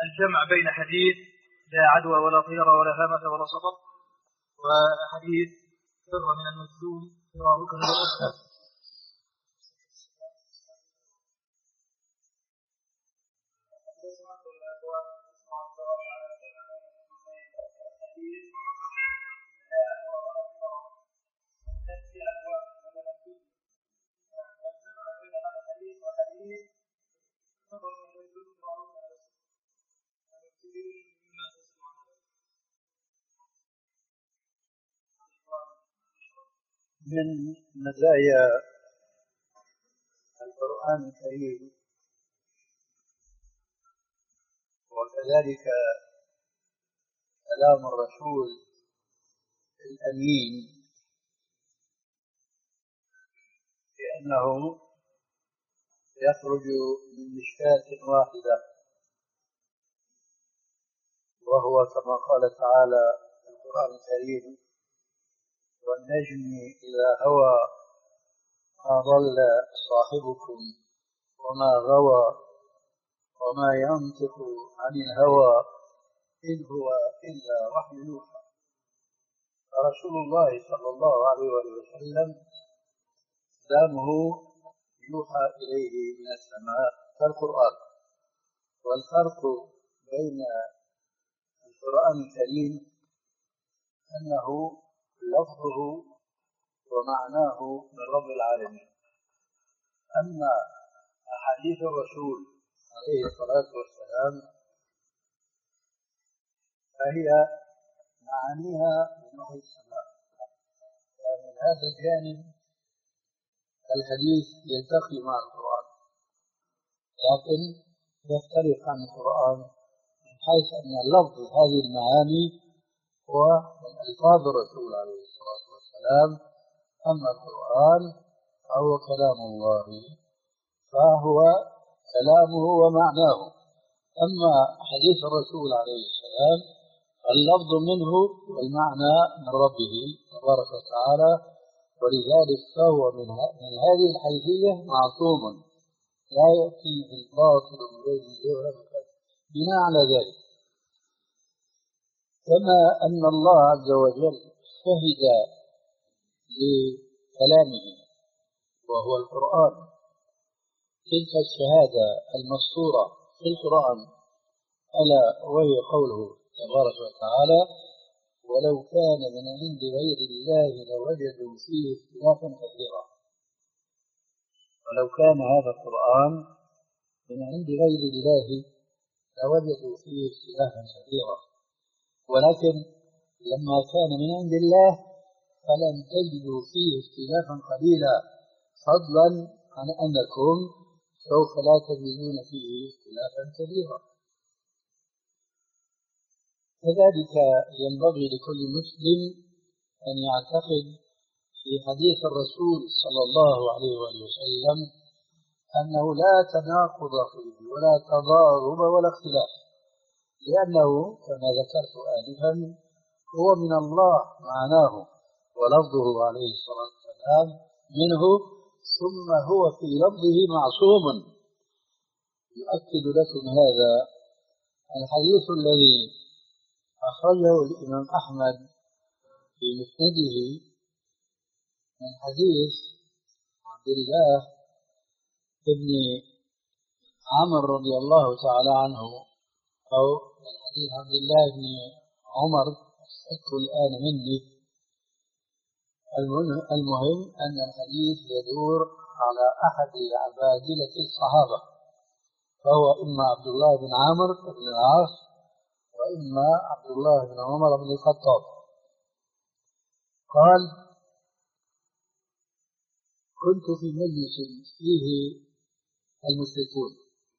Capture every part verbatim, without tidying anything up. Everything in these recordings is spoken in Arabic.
الجمع بين حديث لا عدوى ولا طيرة ولا هامة ولا سقط وحديث فر من المجذوم فرارك من الأسد. من مزايا القرآن الكريم وكذلك كلام الرسول الأمين بأنه يخرج من مشكاة واحدة، وهو كما قال تعالى في القرآن الكريم: والنجم إذا هوى ما ضل صاحبكم وما غوى وما ينطق عن الهوى إن هو إلا وحي يوحى. فرسول الله صلى الله عليه وسلم كلامه يوحى إليه من السماء كالقرآن. والفرق بين القرآن الكريم أنه لفظه ومعناه من رب العالمين، أما أحاديث الرسول عليه الصلاة والسلام فهي معانيها من وحي السماء. فمن هذا الجانب الحديث يلتقي مع القرآن، لكن يختلف عن القرآن من حيث أن لفظ هذه المعاني هو من ألفاظ الرسول عليه الصلاة والسلام. أما القرآن فهو كلام الله، فهو كلامه ومعناه. أما حديث الرسول عليه السلام اللفظ منه والمعنى من ربه تبارك وتعالى، ولذلك فهو من, من هذه الحيثية معصوم لا يأتي بالباطل من غير جهة بناء على ذلك. كما أن الله عز وجل شهد لكلامه وهو القرآن تلك الشهادة المذكورة في القرآن، ألا وهي قوله تبارك وتعالى: ولو كان من عند غير الله لوجدوا فيه اختلافا كثيرا. ولو كان هذا القرآن من عند غير الله لوجدوا فيه اختلافا كثيرا، ولكن لما كان من عند الله فلن تجدوا فيه اختلافا قليلا، فضلا عن أنكم سوف لا تجدون فيه اختلافا كبيرا. كذلك ينبغي لكل مسلم أن يعتقد في حديث الرسول صلى الله عليه وسلم أنه لا تناقض فيه ولا تضارب ولا اختلاف، لأنه كما ذكرت آنفا هو من الله معناه ولفظه عليه الصلاة والسلام منه، ثم هو في لفظه معصوم. يؤكد لكم هذا الحديث الذي أخرجه الإمام أحمد في مسنده من حديث عبد الله بن عمرو رضي الله تعالى عنه، أو من حديث عبد الله بن عمر أذكر الآن مني. المهم أن الحديث يدور على أحد عبادلة الصحابة، فهو إما عبد الله بن عمرو بن العاص وإما عبد الله بن عمر بن الخطاب. قال: كنت في مجلس فيه المشركون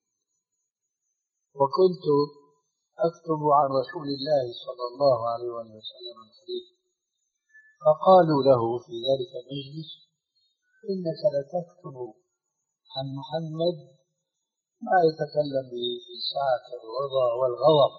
وكنت أكتب عن رسول الله صلى الله عليه وسلم الحديث، فقالوا له في ذلك المجلس: إنك لتكتب عن محمد ما يتكلم به في ساعة الرضا والغضب.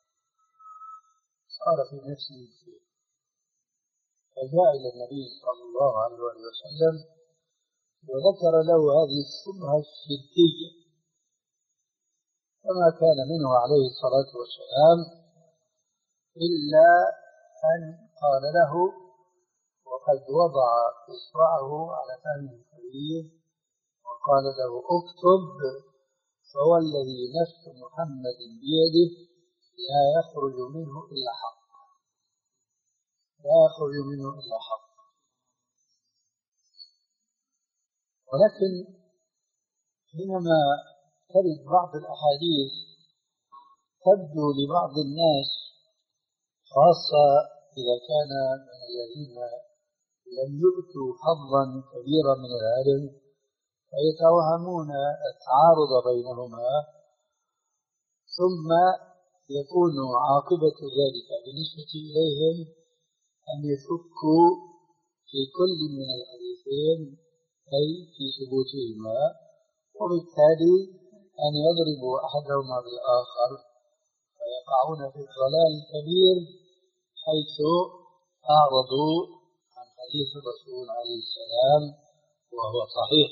صار في نفسه شيء، فجاء إلى النبي صلى الله عليه وسلم وذكر له هذه الشبهة الشركية، فما كان منه عليه الصلاة والسلام إلا أن قال له وقد وضع إصبعه على فم الكبير وقال له اكتب فوالذي نفس محمد بيده لا يخرج منه إلا حق، لا يخرج منه إلا حق. ولكن حينما ترد بعض الأحاديث تبدو لبعض الناس، خاصة إذا كان من الذين لم يؤتوا حظا كبيرا من العلم، فيتوهمون التعارض بينهما، ثم يكون عاقبة ذلك بالنسبة إليهم أن يشكوا في كل من الحديثين أي في ثبوتهما، وبالتالي أن يضربوا أحدهما بالآخر فيقعون في الضلال الكبير حيث أعرضوا عن حديث الرسول عليه السلام وهو صحيح.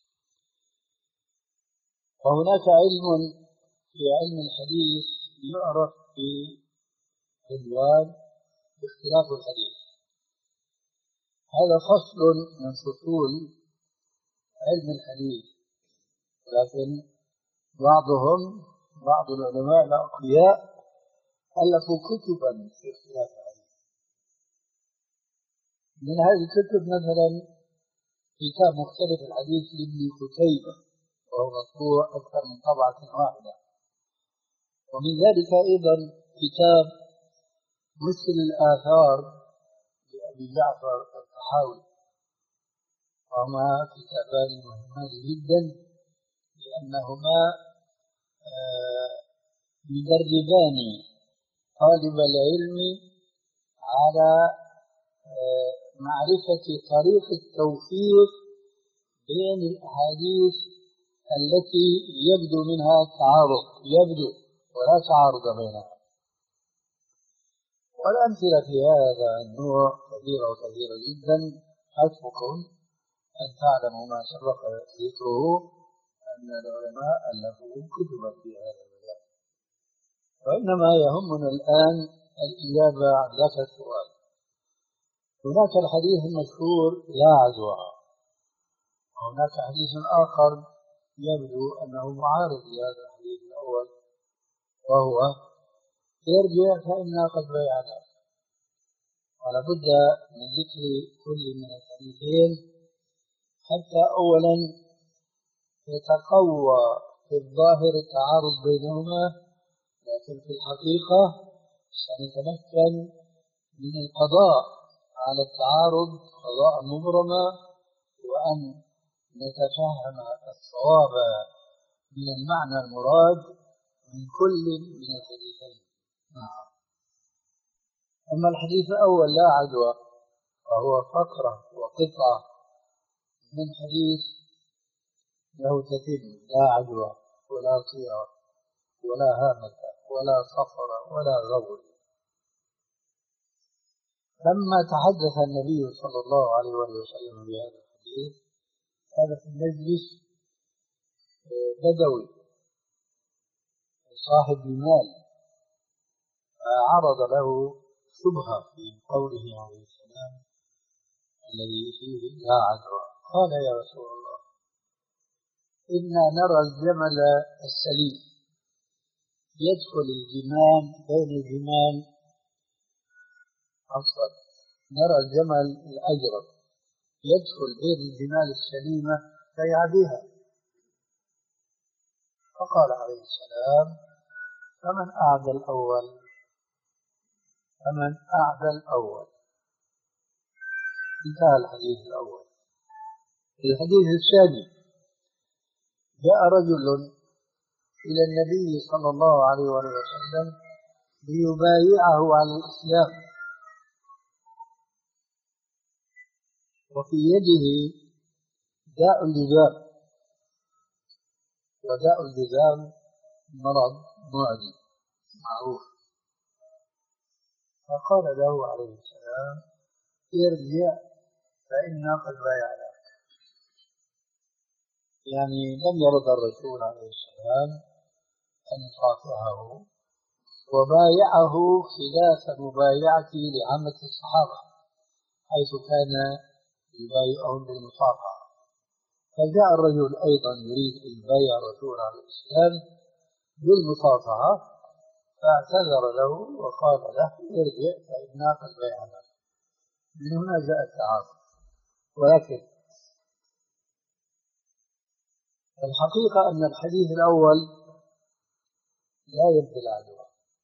وهناك علم في علم الحديث يعرف بعنوان اختلاف الحديث. هذا فصل من فصول علم الحديث، لكن بعضهم بعض العلماء الأقوياء ألفوا كتبا في اختلاف الحديث. من هذه الكتب مثلا كتاب مختلف الحديث لابن قتيبة، وهو مطبوع أكثر من طبعة واحدة. ومن ذلك أيضا كتاب مثل الآثار لأبي جعفر الطحاوي، وهما كتابان مهمان جدا لأنهما يدربان طالب العلم على معرفة طريق التوفيق بين الأحاديث التي يبدو منها تعارض، يبدو ولا تعارض بينها. والأمثلة في هذا النوع كثيرة وكثيرة جدا، حسبكم أن تعلموا ما سبق ذكره أن العلماء ألفوا كتبا في هذا المجال. وإنما يهمنا الآن الإجابة عن ذاك السؤال. هناك الحديث المشهور لا عدوى، وهناك حديث آخر يبدو أنه معارض لهذا الحديث الأول، وهو ارجع فإنا قد بايعناك. ولا بد من ذكر كل من الحديثين حتى أولا يتقوى في الظاهر التعارض بينهما، لكن في الحقيقة سنتمكن من القضاء على التعارض قضاء مبرما، وأن نتفهم الصواب من المعنى المراد من كل من الحديثين. أما الحديث الأول لا عدوى فهو فقرة وقطعة من حديث له تتم لا عدوى ولا طيرة ولا هامة ولا صفر ولا غول. لما تحدث النبي صلى الله عليه وسلم بهذا الحديث هذا في المجلس بدوي صاحب المال، عرض له شبهة في قوله عليه السلام الذي فيه لا عدوى. قال يا رسول الله إنا نرى الجمل السليم يدخل الجمال بين الجمال أصلا، نرى الجمل الأجرب يدخل بين الجمال السليمة فيعديها. فقال عليه السلام فمن أعدى الأول فمن أعدى الأول. انتهى الحديث الأول. الحديث الثاني جاء رجل إلى النبي صلى الله عليه وسلم ليبايعه على الإسلام، وفي يده داء اللجام، وداء اللجام مرض معدي معروف. فقال له عليه السلام ارجع فإنا قد بايعناك. يعني لم يرضى الرسول عليه السلام أن يصافحه وبايعه خلاف مبايعته لعامة الصحابة، حيث كان يبايعهم بالمصافحة. فجاء الرجل أيضا يريد أن يبايع الرسول عليه السلام بالمصافحة، فاعتذر له وقال له ارجع فإنا قد بايعنا. من هنا جاء التعارض. ولكن الحقيقة أن الحديث الأول لا ينفي العدوى،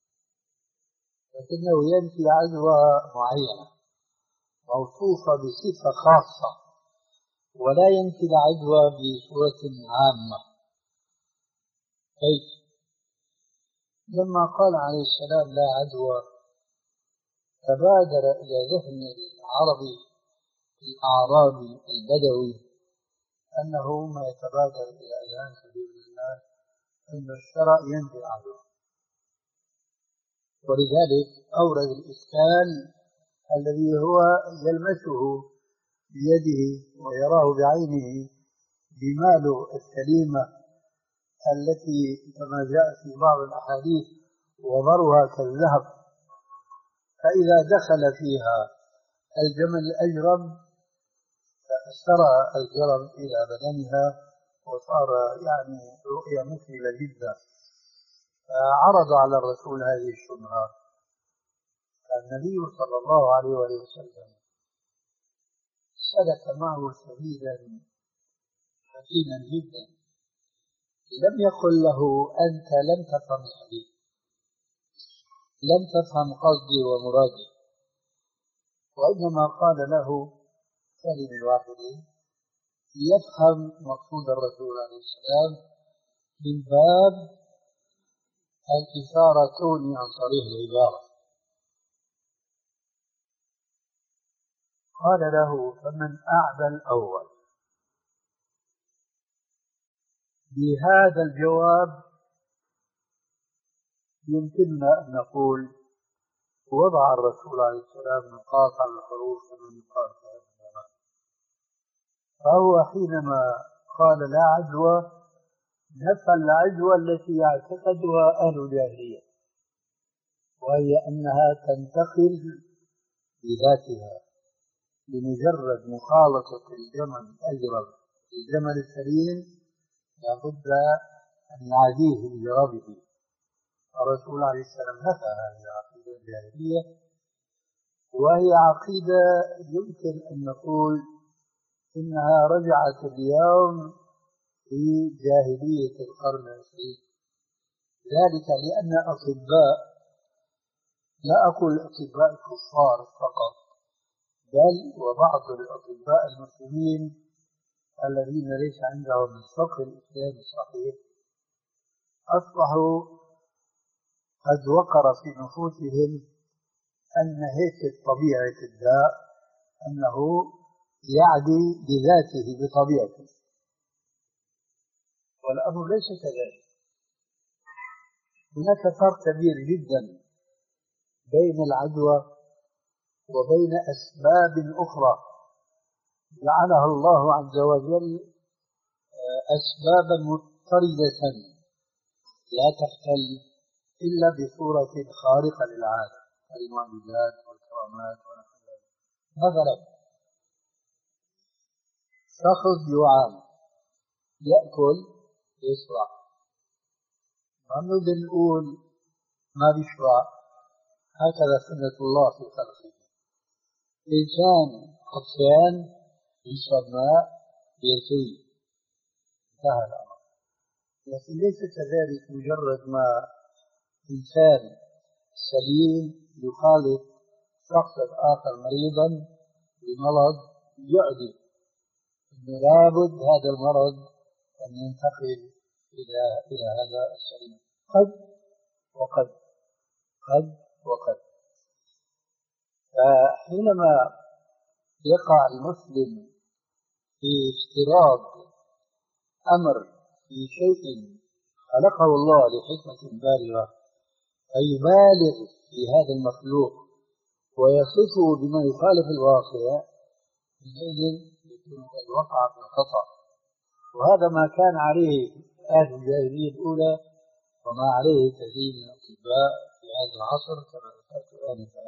لكنه ينفي عدوى معينة موصوفة بصفة خاصة، ولا ينفي العدوى بصورة عامة. كيف؟ لما قال عليه السلام لا عدوى، تبادر إلى ذهن العربي الأعرابي البدوي أنه ما يتبادر إلى أذهان كثير من الناس أن الشرع ينفي العدوى، ولذلك أورد الإشكال الذي هو يلمسه بيده ويراه بعينه بماله السليمة التي كما جاء في بعض الأحاديث وبرها كالذهب، فإذا دخل فيها الجمل الأجرم فأسرع الجرم إلى بدنها وصار يعني رؤية مثيرة جدا. فعرض على الرسول هذه الشبهة، النبي صلى الله عليه وسلم سلك معه سبيلا حكيما جدا، لم يقل له أنت لم تفهم الحديث، لم تفهم قصدي ومرادي، وإنما قال له كلمة واحدة يفهم مقصود الرسول عليه السلام من باب الإثارة كوني عن صريح العبارة. قال له فمن أعدى الأول. بهذا الجواب يمكننا أن نقول وضع الرسول عليه السلام نقاط على الحروف ومن نقاط على الجواب. فهو حينما قال لا عدوى نفى العدوى التي يعتقدها أهل الجاهلية، وهي أنها تنتقل بذاتها بمجرد مخالطة الجمل الأجرب الجمل السليم لابد أن يعاديه بجربه. الرسول عليه السلام نفى هذه العقيدة الجاهلية، وهي عقيدة يمكن أن نقول إنها رجعت اليوم في جاهلية القرن العشرين، ذلك لأن أطباء، لا أقول أطباء الكفار فقط، بل وبعض الأطباء المسلمين الذين ليس عندهم الفقه الإسلامي الصحيح أصبحوا قد وقر في نفوسهم أن هيك طبيعة الداء أنه يعدي بذاته بطبيعته، والأمر ليس كذلك. هناك فرق كبير جدا بين العدوى وبين أسباب أخرى جعلها الله عز وجل أسبابا مضطردة لا تختل إلا بصورة خارقة للعادة، المعجزات والكرامات ونحو ذلك. مثلا شخص جوعان يأكل يشبع، ما بدنا نقول ما بيشبع، هكذا سنة الله في خلقه. إنسان عطشان يشرب ماء يرتوي، انتهى الأمر. لكن ليس كذلك مجرد ما إنسان سليم يخالط شخص آخر مريضا بمرض يعدي، إنه لابد هذا المرض أن ينتقل إلى إلى هذا السليم. قد وقد قد وقد فحينما يقع المسلم في افتراض أمر في شيء خلقه الله لحكمة بالغة فيبالغ في هذا المخلوق ويصفه بما يخالف الواقع، حينئذ يكون قد وقع في الخطأ. وهذا ما كان عليه أهل الجاهلية الأولى وما عليه كثير من الأطباء في هذا العصر كما ذكرت آنفا.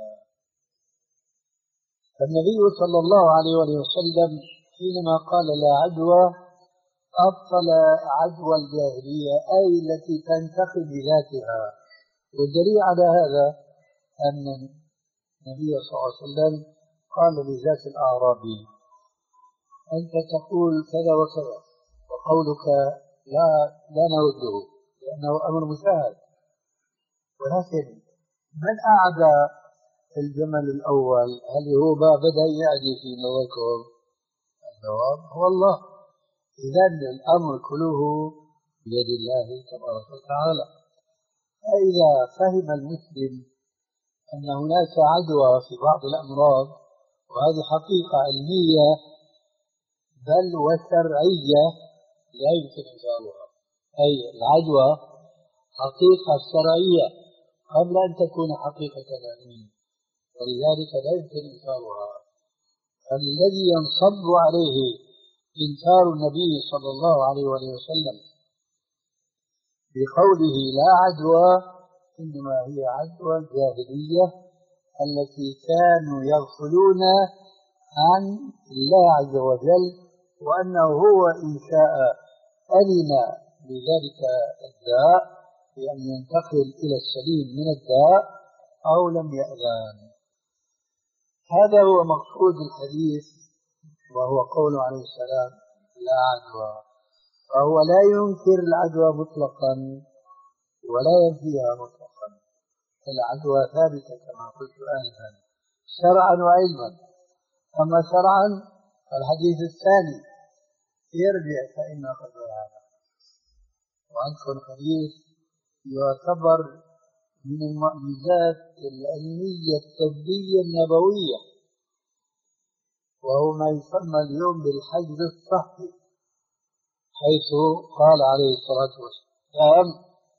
فالنبي صلى الله عليه وسلم حينما قال لا عدوى أبطل عدوى الجاهلية، أي التي تنتقل بذاتها. والدليل على هذا أن النبي صلى الله عليه وسلم قال لذات الأعرابي أنت تقول كذا وكذا وقولك لا لا نرده لأنه أمر مشاهد، ولكن من أعدى الجمل الأول؟ هل هو بدأ يعدي في نظركم؟ الجواب هو الله. إذا الأمر كله بيد الله تبارك وتعالى. فإذا فهم المسلم أن هناك عدوى في بعض الأمراض، وهذه حقيقة علمية بل وشرعية لا يمكن إنكارها، أي العدوى حقيقة شرعية قبل أن تكون حقيقة علمية، ولذلك لا يمكن إنكارها. فالذي ينصب عليه إنكار النبي صلى الله عليه وسلم بقوله لا عدوى إنما هي عدوى الجاهلية التي كانوا يغفلون عن الله عز وجل، وأنه هو إن شاء أذن بذلك الداء بأن ينتقل إلى السليم من الداء أو لم يأذن. هذا هو مقصود الحديث، وهو قوله عليه السلام لا عدوى. فهو لا ينكر العدوى مطلقا ولا ينفيها مطلقا. العدوى ثابتة كما قلت آنفا شرعا وعلما. أما شرعا الحديث الثاني يرجع فإن قد هذا، وعنكم الحديث يعتبر من المعجزات العلمية الطبية النبوية، وهو ما يسمى اليوم بالحجر الصحي، حيث قال عليه الصلاة والسلام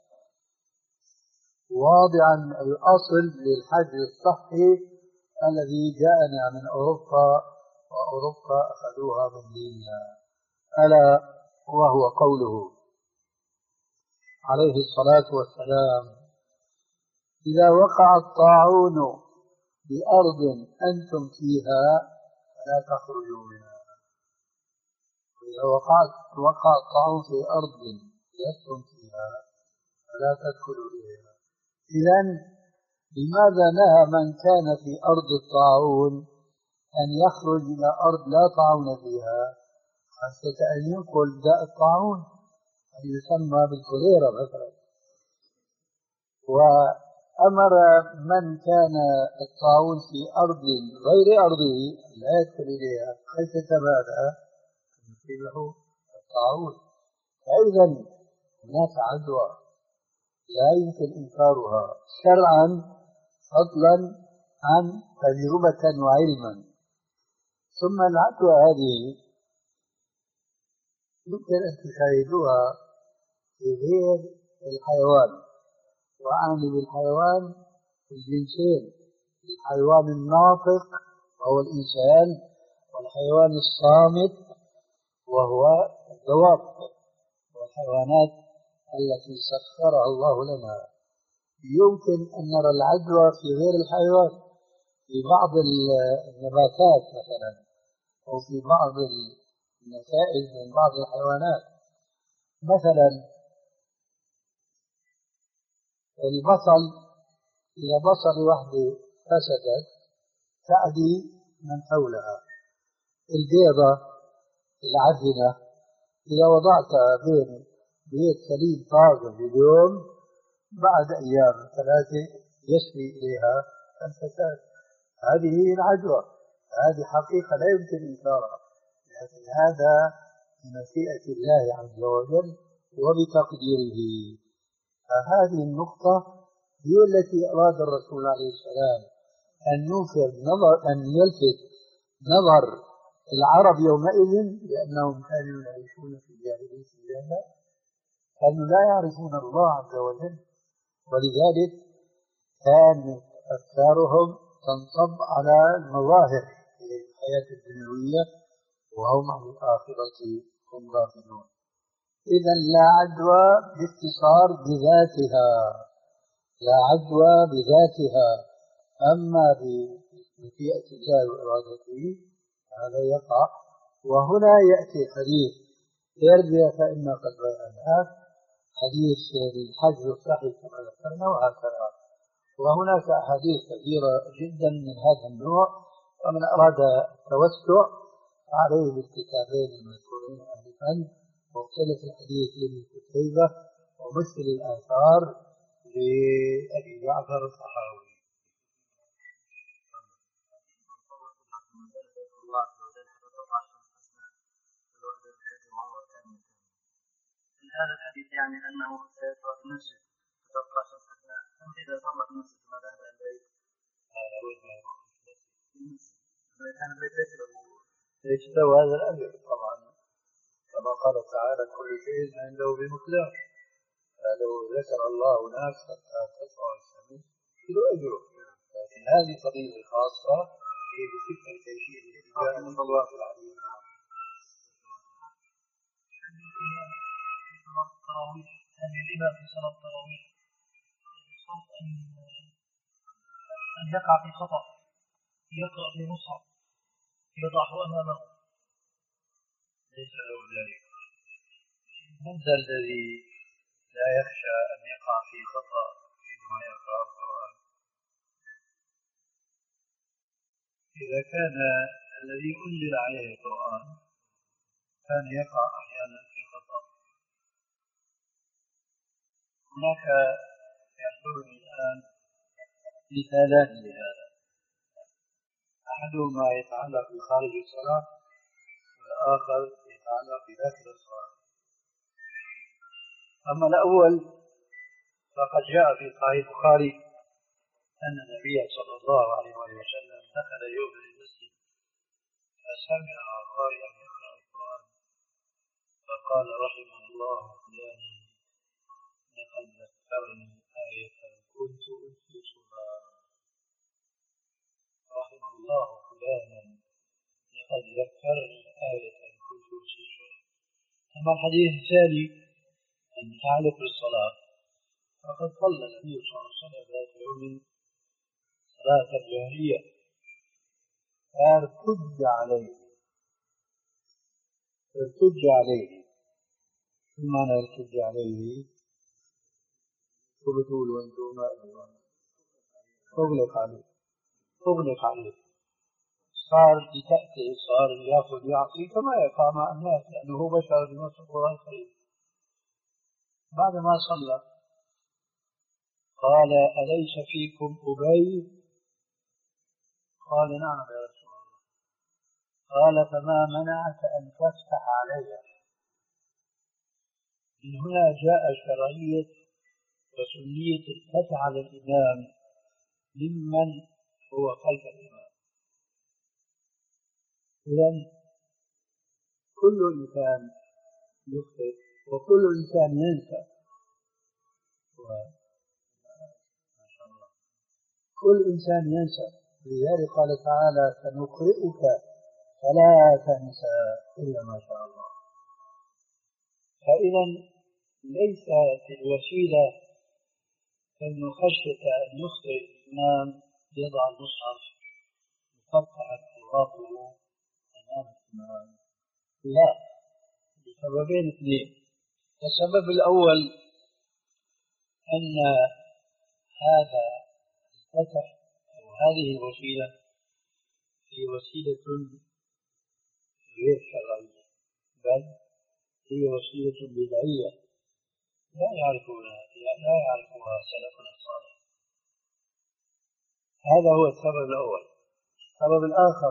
واضعا الأصل للحجر الصحي الذي جاءنا من أوروبا، وأوروبا أخذوها من ديننا، ألا وهو قوله عليه الصلاة والسلام إذا وقع الطاعون بأرض أنتم فيها فلا تخرجوا منها. إذا وقعت وقع الطاعون في أرض لستم فيها فلا تدخلوا إليها. إذن لماذا نهى من كان في أرض الطاعون أن يخرج إلى أرض لا طاعون فيها، خاصة أن ينقل داء الطاعون أن يسمى بالكوليرا مثلا؟ وأمر من كان الطاعون في أرض غير أرضه لا يدخل إليها خشية ماذا؟ أن يصيبه الطاعون. فإذا هناك عدوى لا يمكن إنكارها شرعا فضلا عن تجربة وعلما. ثم العدوى هذه يمكن أن تشاهدوها في غير الحيوان، وأعني بالحيوان الجنسين: الحيوان الناطق وهو الإنسان، والحيوان الصامت وهو الدواب، والحيوانات التي سخرها الله لنا. يمكن أن نرى العدوى في غير الحيوان، في بعض النباتات مثلا، أو في بعض النتائج من بعض الحيوانات. مثلا البصل، إذا بصل وحده فسدت تعدي من حولها. البيضة العفنة إذا وضعتها بين بيت سليم طازة اليوم بعد أيام ثلاثة يسري إليها الفساد. هذه هي العدوى، هذه حقيقة لا يمكن إنكارها، لكن هذا بمشيئة الله عز وجل وبتقديره. فهذه النقطة هي التي أراد الرسول عليه السلام أن ينفر نظر أن يلفت نظر العرب يومئذ، لأنهم كانوا يعيشون في جاهلية الجنة، كانوا لا يعرفون الله عز وجل، ولذلك كان أفكارهم تنصب على المظاهر في الحياة الدنيوية، وهم عن الآخرة هم غافلون. إذا لا عدوى باختصار بذاتها، لا عدوى بذاتها. أما بمشيئة الله وإرادته هذا يقع. وهنا يأتي حديث ارجع فإن قد بيناه، حديث الحج الصحيح كما ذكرنا وهكذا. وهناك أحاديث كثيرة جدا من هذا النوع، ومن أراد التوسع عليه بالكتابين المذكورين آنفا، مختلف الحديث لابن قتيبة ومشكل الآثار لأبي جعفر الطحاوي. هذا الحديث يعني أنه سيقرأ في المسجد فتبقى شخص أثناء، أم إذا صلى في المسجد ما ذهب إلى البيت؟ هذا وين ما كان البيت ليس له ليس له هذا الأجر طبعا، كما قال تعالى كل شيء عنده بمقدار. لو ذكر الله ناس حتى تسمع السميع له أجره، لكن هذه قضية خاصة هي بتلك الكيفية التي جاء من الله العظيم. يعني الإمام في صلاة التراويح أن يقع في خطأ يقرأ في مصحف يضعه أمامه ليس له ذلك. هذا الذي لا يخشى أن يقع في خطأ فيما يقرأ القرآن. إذا كان الذي أنزل عليه القرآن كان يقع أحيانا في خطأ، هناك يحضرني الآن مثالان لهذا، أحدهما يتعلق بخارج الصلاة والآخر يتعلق بداخل الصلاة. أما الأول فقد جاء في صحيح البخاري أن النبي صلى الله عليه وسلم دخل يوم المسجد فسمع قارئا يقرأ القرآن فقال رحم الله فلانا لقد ذكرني آية كنت أنسيها. رحم الله فلانا لقد ذكرني آية كنت أنسيها. أما الحديث الثاني المتعلق بالصلاة فقد صلى النبي صلى الله عليه وسلم ذات يوم صلاة جهرية فارتج عليه ارتج عليه ثم أنا ارتج عليه فبتقول وانتم أغلق عليه أغلق عليه صار بتأتي صار يأخذ يعطي كما يقع مع الناس لأنه بشر بنص القرآن الكريم. بعد ما صلى قال أليس فيكم أبي؟ قال نعم يا رسول الله. قال فما منعك أن تفتح علي؟ من هنا جاء شرعية وسنية الفتح على الإمام ممن هو خلف الإمام. إذن كل إنسان يخطئ وكل إنسان ينسى، كل إنسان ينسى. لذلك قال تعالى سنقرئك فلا تنسى إلا ما شاء الله. فإذا ليس في الوسيلة أن خشية أن يخطئ الإمام يضع المصحف مقطعا أوراقه أمام الإمام، لا، لسببين اثنين. السبب الأول أن هذا الفتح أو هذه الوسيلة هي وسيلة غير شرعية، بل هي وسيلة بدعية لا يعرفونها لا يعرفها سلفنا الصالح. هذا هو السبب الأول. السبب الآخر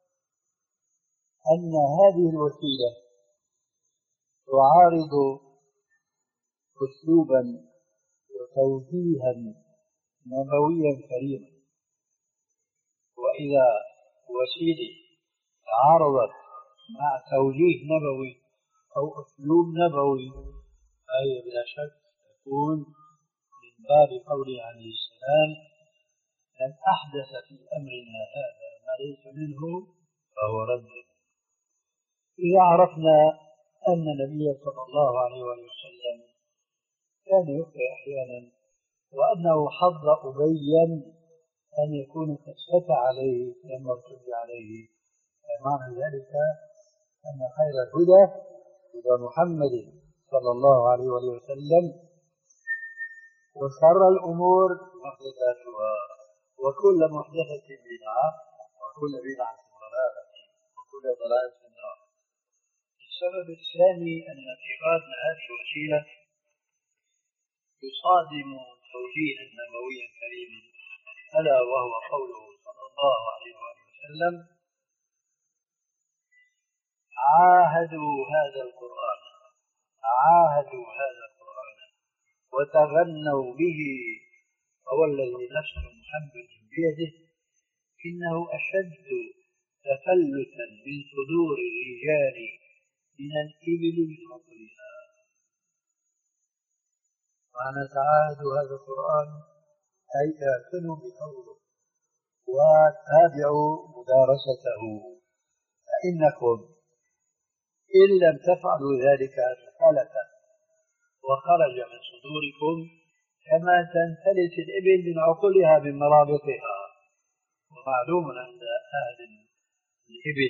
أن هذه الوسيلة تعارض أسلوبا وتوجيها نبويا كريما، وإذا وسيلة تعارضت مع توجيه نبوي أو أسلوب نبوي أي بلا شك تكون من باب قوله عليه السلام من أحدث في أمرنا هذا ما ليس منه فهو رد. إذا عرفنا أن النبي صلى الله عليه وسلم كان يخطئ أحيانا، وأنه حظ أبيا أن يكون قد فتى عليه لما ارتد عليه. معنى ذلك أن خير الهدى هدى محمد صلى الله عليه وسلم، وشر الأمور محدثاتها، وكل محدثة بدعة، وكل بدعة ضلالة، وكل ضلالة في النار. السبب الثاني أن اتخاذ هذه الوسيلة يصادم توجيها نبويا كريما، ألا وهو قوله صلى الله عليه وسلم: عاهدوا هذا القرآن عاهدوا هذا القرآن وتغنوا به، فوالذي نفس محمد بيده إنه أشد تفلتا من صدور الرجال من الإبل من عقلها. معنى تعاهدوا هذا القرآن أي اعتنوا بقوله وتابعوا مدارسته، فإنكم إن لم تفعلوا ذلك فلت وخرج من صدوركم كما تنفلت الإبل من عقلها من مرابطها. ومعلوم عند أهل الإبل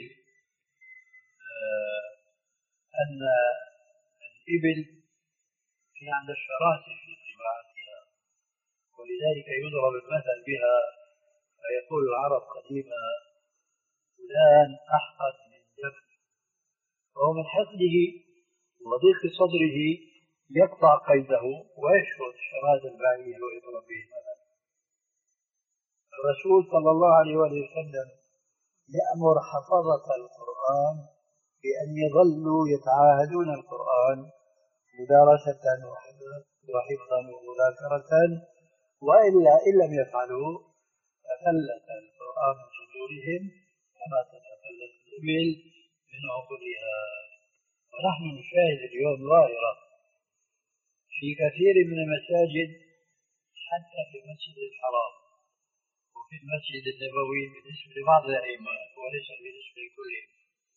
آه أن الإبل في عند الشراسة في طباعتها، ولذلك يضرب المثل بها، فيقول العرب قديما: فلان أحقد من جبل، وهو من حقده وضيق صدره يقطع قيده ويشفط شراد البعير ويضرب به المثل. الرسول صلى الله عليه وسلم يأمر حفظة القرآن بأن يظلوا يتعاهدون القرآن مدارسة وحفظا ومذاكرة، وإلا إن لم يفعلوا تفلت القرآن من صدورهم كما تتفلت الإبل من عقلها. ونحن نشاهد اليوم ظاهرة في كثير من المساجد، حتى في المسجد الحرام وفي المسجد النبوي بالنسبة لبعض الأئمة وليس بالنسبة لكلهم،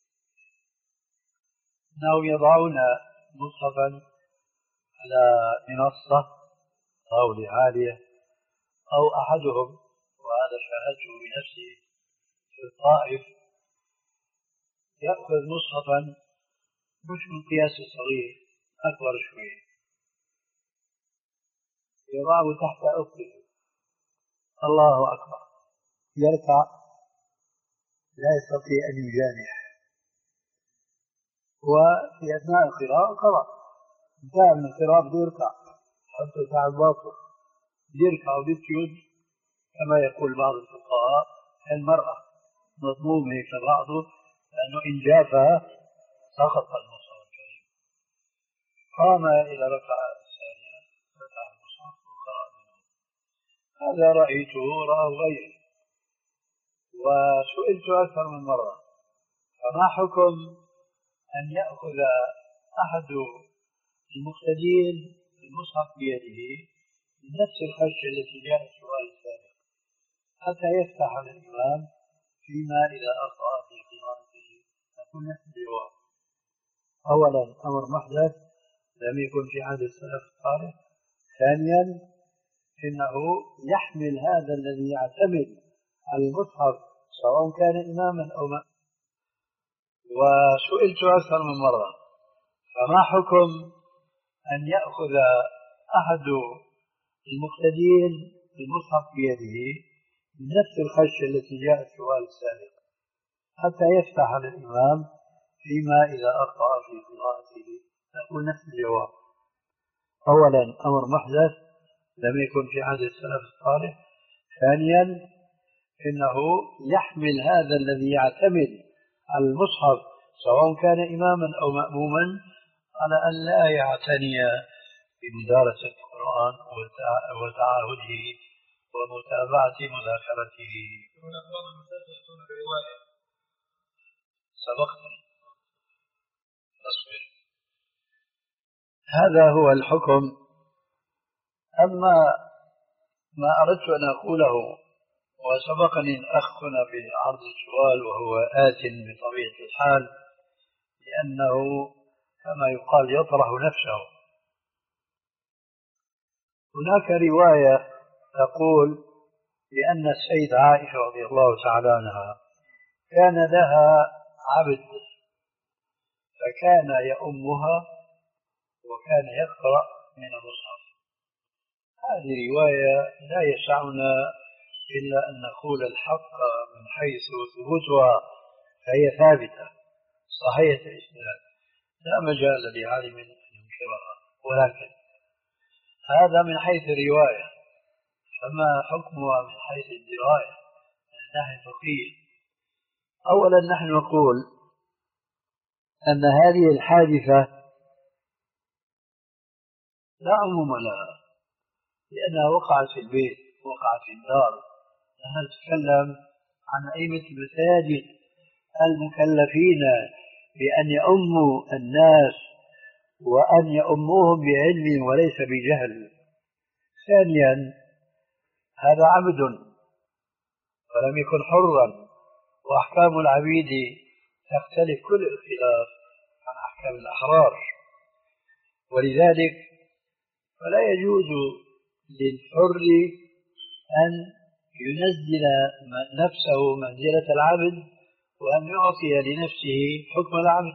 أنهم يضعون مصحفا على منصة طاولة عالية، أو أحدهم، وهذا شاهدته بنفسي في الطائف، يأخذ مصحفا مش من قياس الصغير، أكبر شوي، يضعه تحت أفقه، الله أكبر، يركع لا يستطيع أن يجانح، وفي أثناء القراءة قرأ، انتهى من القراءة بده يركع حتى تعب باطل، يركع ويسجد كما يقول بعض الفقهاء المرأة مضموم هيك بعضه، لأنه إن جافها سقط المصحف الكريم. قام إلى ركعة الثانية فتح المصحف وقرأ منه. هذا رأيته رأى غيري، وسئلت أكثر من مرة: فما حكم أن يأخذ أحد المقتدين المصحف بيده بنفس الخشية التي جاءت في السؤال السابق حتى يفتح على الإمام فيما إذا أخطأ في قراءته؟ نقول نحن جواب: أولا أمر محدث لم يكن في عهد السلف الصالح، ثانيا إنه يحمل هذا الذي يعتمد على المصحف سواء كان إماما أو ما. وسئلت أكثر من مرة: فما حكم أن يأخذ أحد المقتدين المصحف بيده بنفس الخشية التي جاءت في السؤال السابق حتى يفتح على الإمام فيما إذا أخطأ في قراءته؟ نقول نفس الجواب: أولا أمر محدث لم يكن في عهد السلف الصالح، ثانيا إنه يحمل هذا الذي يعتمد على المصحف سواء كان إماما أو مأموما على أن لا يعتني بمدارسة القرآن وتعاهده ومتابعة مذاكرته. سبقتني أصبر. هذا هو الحكم. أما ما أردت أن أقوله، وسبقني الأخ هنا بعرض السؤال وهو آت بطبيعة الحال، لأنه كما يقال يطرح نفسه. هناك رواية تقول بأن السيدة عائشة رضي الله تعالى عنها كان لها عبد فكان يؤمها وكان يقرأ من المصحف. هذه رواية لا يسعنا إلا أن نقول الحق من حيث ثبوتها، فهي ثابتة صحيحة الإسناد لا مجال لعالم أن ينكرها، ولكن هذا من حيث الرواية، فما حكمها من حيث الدراية من الناحية الفقهية؟ أولا نحن نقول أن هذه الحادثة لا عموم لها، لأنها وقعت في البيت، وقعت في الدار. نحن نتكلم عن أئمة المساجد المكلفين بأن يؤموا الناس وأن يؤموهم بعلم وليس بجهل. ثانيا هذا عبد ولم يكن حرا، وأحكام العبيد تختلف كل اختلاف عن أحكام الأحرار، ولذلك فلا يجوز للحر أن ينزل نفسه منزلة العبد وأن يعطي لنفسه حكم العبد.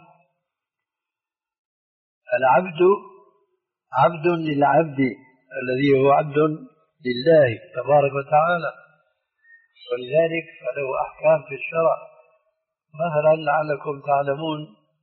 العبد عبد للعبد الذي هو عبد لله تبارك وتعالى، ولذلك فله أحكام في الشرع. مثلا لعلكم تعلمون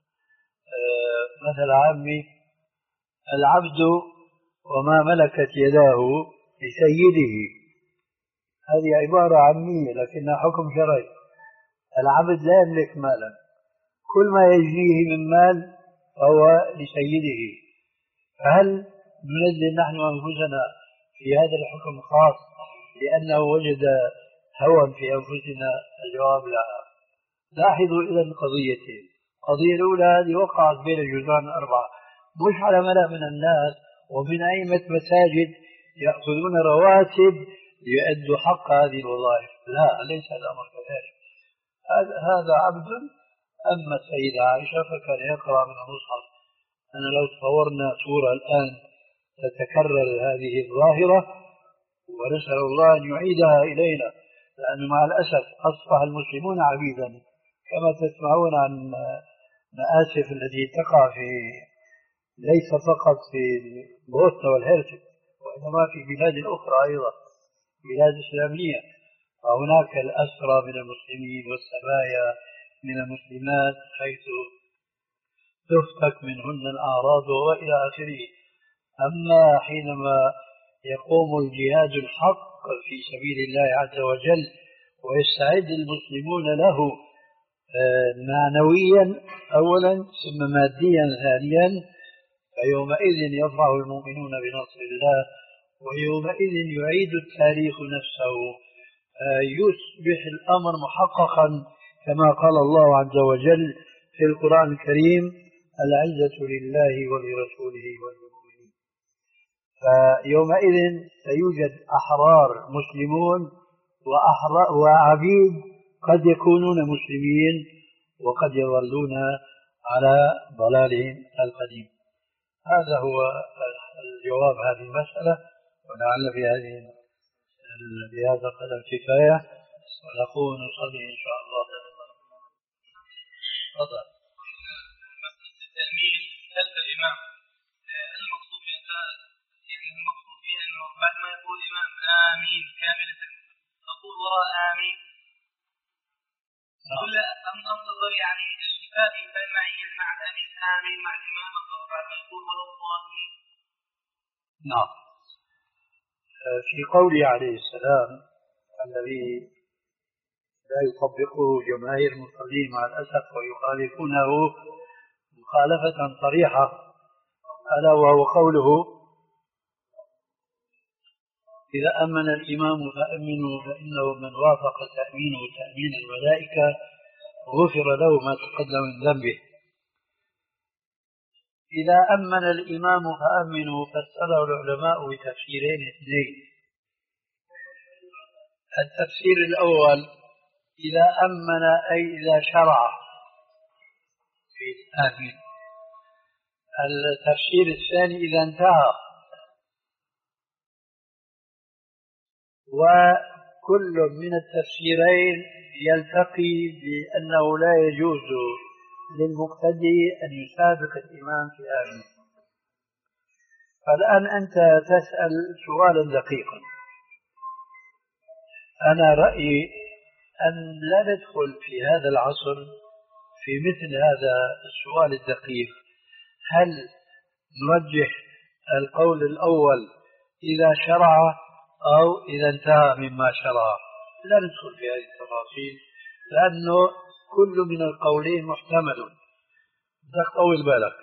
مثل عامي: العبد وما ملكت يداه لسيده. هذه عبارة عامية لكنها حكم شرعي. العبد لا يملك مالا، كل ما يجريه من مال فهو لسيده. فهل ننزل نحن أنفسنا في هذا الحكم خاص لأنه وجد هوى في أنفسنا؟ الجواب لا. لاحظوا إذا القضيتين. القضية الأولى هذه وقعت بين الجزران الأربعة، مش على ملأ من الناس ومن أئمة مساجد يأخذون رواتب ليؤدوا حق هذه الوظائف. لا، ليس الأمر كذلك. هذا عبد. أما السيدة عائشة فكان يقرأ من المصحف. أنا لو تصورنا صورة الآن تتكرر هذه الظاهرة، ونسأل الله أن يعيدها إلينا، لأن مع الأسف أصبح المسلمون عبيدا، كما تسمعون عن مآسف التي تقع في ليس فقط في بوسنا والهرسك وإنما في بلاد أخرى أيضا، بلاد إسلامية. وهناك الأسرى من المسلمين والسبايا من المسلمات حيث تفتك منهن الأعراض وإلى آخره. أما حينما يقوم الجهاد الحق في سبيل الله عز وجل ويستعد المسلمون له معنويا أولا ثم ماديا ثانيا، فيومئذ يفرح المؤمنون بنصر الله، ويومئذ يعيد التاريخ نفسه، يصبح الأمر محققا كما قال الله عز وجل في القرآن الكريم: العزة لله ولرسوله والمؤمنين. فيومئذ سيوجد أحرار مسلمون وعبيد قد يكونون مسلمين وقد يظلون على ضلالهم القديم. هذا هو الجواب هذه المسألة، ولعل بهذه بهذا القدر كفاية، ونقول نصلي إن شاء الله. تفضل. التأمين خلف الإمام، المقصود يعني المقصود به أنه بعد ما يقول الإمام آمين كاملة تقول وراء آمين، ولا أم ننتظر يعني الشفاء معي مع آمين آمين مع الإمام بعد ما يقول وراء آمين؟ نعم. في قوله عليه السلام الذي لا يطبقه جماهير المصلين مع الأسف ويخالفونه مخالفة صريحة، ألا وهو قوله: إذا أمن الإمام فأمنوا فإنه من وافق تأمينه تأمين الملائكة غفر له ما تقدم من ذنبه. إذا أمن الإمام فأمنوا فسره العلماء بتفسيرين اثنين. التفسير الأول: إذا أمن أي إذا شرع في الآمين. التفسير الثاني إذا انتهى، وكل من التفسيرين يلتقي بأنه لا يجوز للمقتدي أن يسابق الإمام في آمين. فالآن أنت تسأل سؤالا دقيقا، أنا رأيي أن لا ندخل في هذا العصر في مثل هذا السؤال الدقيق، هل نرجح القول الأول إذا شرع أو إذا انتهى مما شرع؟ لا ندخل في هذه التفاصيل، لأنه كل من القولين محتمل. بدك طول بالك،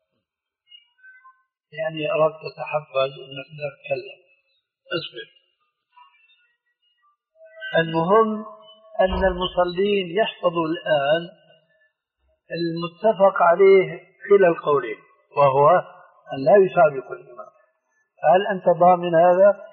يعني أردت تتحفز أنك تتكلم، اصبر. المهم أن المصلين يحفظوا الآن المتفق عليه كلا القولين، وهو أن لا يسابق الإمام. هل أنت ضامن هذا؟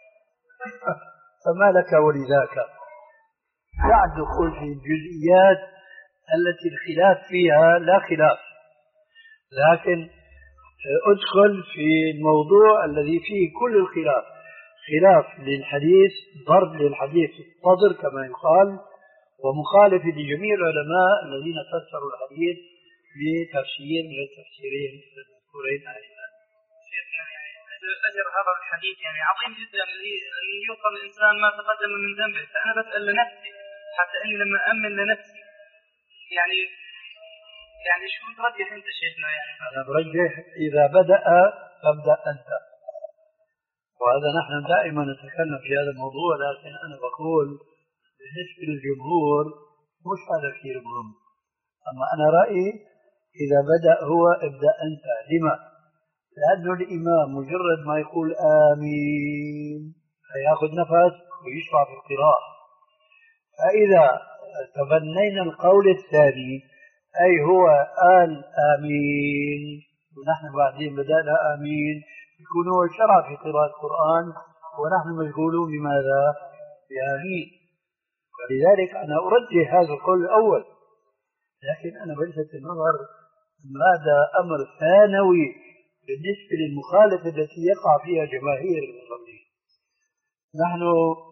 فما لك ولذاك. دع الدخول في الجزئيات التي الخلاف فيها لا خلاف، لكن ادخل في الموضوع الذي فيه كل الخلاف، خلاف للحديث، ضرب للحديث الصدر كما يقال، ومخالف لجميع العلماء الذين فسروا الحديث بتفسير من التفسيرين المذكورين آنفا. أجر هذا الحديث يعني عظيم جدا، اللي يوصل الإنسان ما تقدم من ذنبه. فأنا بسأل لنفسي، حتى أني لما أمن لنفسي يعني يعني شو ترجح أنت شيخنا؟ يعني أنا برجح إذا بدأ فابدأ أنت، وهذا نحن دائما نتكلم في هذا الموضوع، لكن أنا بقول بالنسبة للجمهور مش هذا كثير مهم. أما أنا رأيي إذا بدأ هو ابدأ أنت. لما؟ لأنه الإمام مجرد ما يقول آمين فيأخذ نفس ويشرع في القراءة. فإذا تبنينا القول الثاني أي هو قال آمين ونحن بعدين بدأنا آمين، يكون هو شرع في قراءة القرآن ونحن مشغولون بماذا؟ بآمين. فلذلك أنا أرجح هذا القول الأول، لكن أنا بلفت النظر هذا أمر ثانوي بالنسبة للمخالفة التي يقع فيها جماهير المصلين. نحن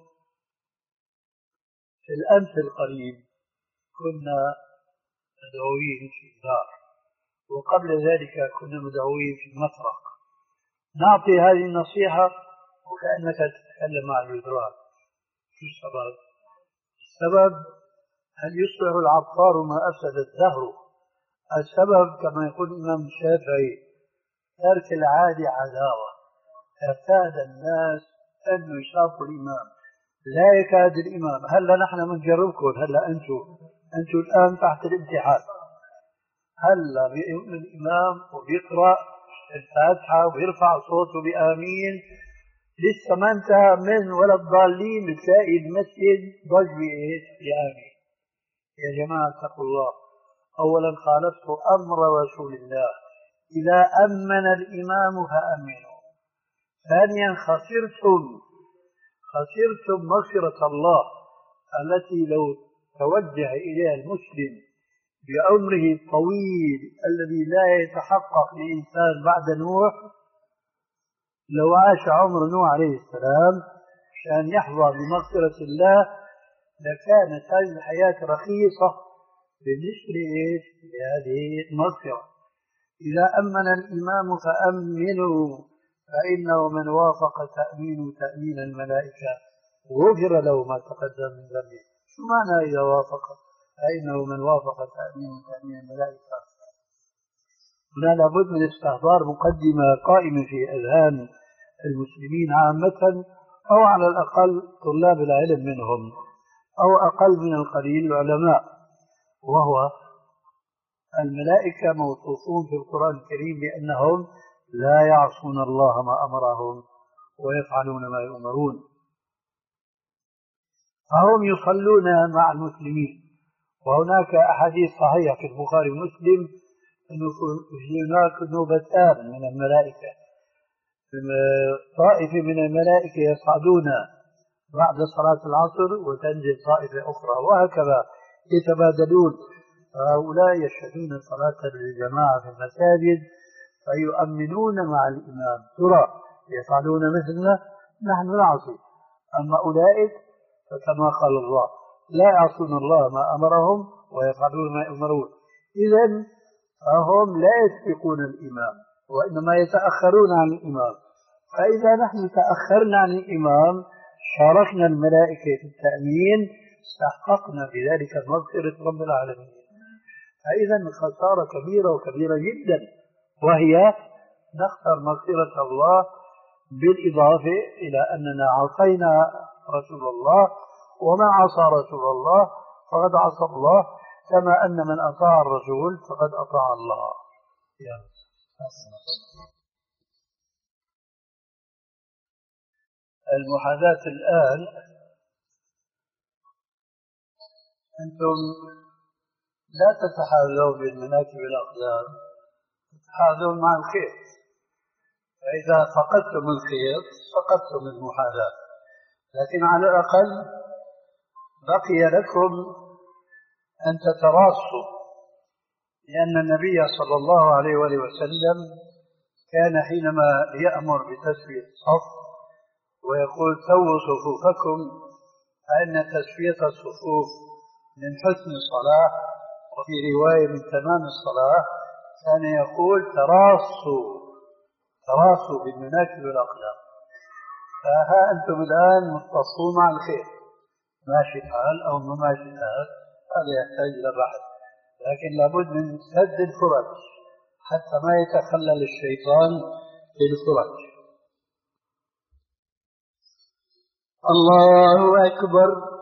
في الأمس القريب كنا مدعوين في دار، وقبل ذلك كنا مدعوين في مطرق. نعطي هذه النصيحة وكأنك تتكلم مع الوزراء. شو السبب؟ السبب هل يصلح العطار ما أفسد الدهر؟ السبب كما يقول الإمام الشافعي ترك العادي عداوة. اعتاد الناس أن يشاطوا الإمام، لا يكاد الإمام. هلا نحن بنجربكم، هلا أنتم أنتم الآن تحت الامتحان. هلا بيؤمن الإمام وبيقرأ الفاتحة وبيرفع صوته بآمين، لسه ما انتهى من ولا الضالين بتلاقي المسجد ضج بإيش؟ بآمين. يا جماعة اتقوا الله. أولا خالفت أمر رسول الله، إذا أمن الإمام فأمنوا. ثانيا خسرتم خسرتم مغفرة الله التي لو توجه إليها المسلم بعمره الطويل الذي لا يتحقق لإنسان بعد نوح، لو عاش عمر نوح عليه السلام عشان يحظى بمغفرة الله لكانت هذه الحياة رخيصة بالنسبة لهذه المغفرة. إذا أمن الإمام فأمنوا فإنه من وافق تأمين تأمين الملائكة غفر له ما تقدم من ذنبه. شو معنى إذا وافق؟ فإنه من وافق تأمين تأمين الملائكة. هنا لابد من استحضار مقدمة قائمة في أذهان المسلمين عامة، أو على الأقل طلاب العلم منهم، أو أقل من القليل العلماء، وهو الملائكة موصوفون في القرآن الكريم بأنهم لا يعصون الله ما أمرهم ويفعلون ما يؤمرون. فهم يصلون مع المسلمين، وهناك أحاديث صحيحة في البخاري ومسلم أنه هناك نوبتان من الملائكة، طائفة من الملائكة يصعدون بعد صلاة العصر وتنزل طائفة أخرى، وهكذا يتبادلون. هؤلاء يشهدون صلاة الجماعة في المساجد فيؤمنون مع الإمام. ترى يفعلون مثلنا؟ نحن نعصي. أما أولئك فكما قال الله لا يعصون الله ما أمرهم ويفعلون ما يؤمرون. إذن فهم لا يسبقون الإمام وإنما يتأخرون عن الإمام. فإذا نحن تأخرنا عن الإمام شاركنا الملائكة في التأمين، استحققنا بذلك مغفرة رب العالمين. فإذا خسارة كبيرة وكبيرة جدا، وهي نخسر مغفرة الله بالإضافة إلى أننا عصينا رسول الله، ومن عصى رسول الله فقد عصى الله، كما أن من أطاع الرسول فقد أطاع الله. المحاذاة الآن أنتم لا تتحاذون بالمناكب الأقدام، تتحاذون مع الخير. فإذا فقدتم الخير فقدتم المحاذاة، لكن على الأقل بقي لكم أن تتراصوا، لأن النبي صلى الله عليه وآله وسلم كان حينما يأمر بتسوية الصف ويقول سووا صفوفكم فإن تسوية الصفوف من حسن الصلاة، وفي رواية من تمام الصلاة، كان يقول تراصوا تراصوا بالمناكب والأقدام. فها أنتم الآن متصلون مع الخير، ماشي الحال أو ما ماشي الحال، هذا يحتاج إلى بحث، لكن لابد من سد الفرج حتى ما يتخلل الشيطان في الفرج. الله أكبر.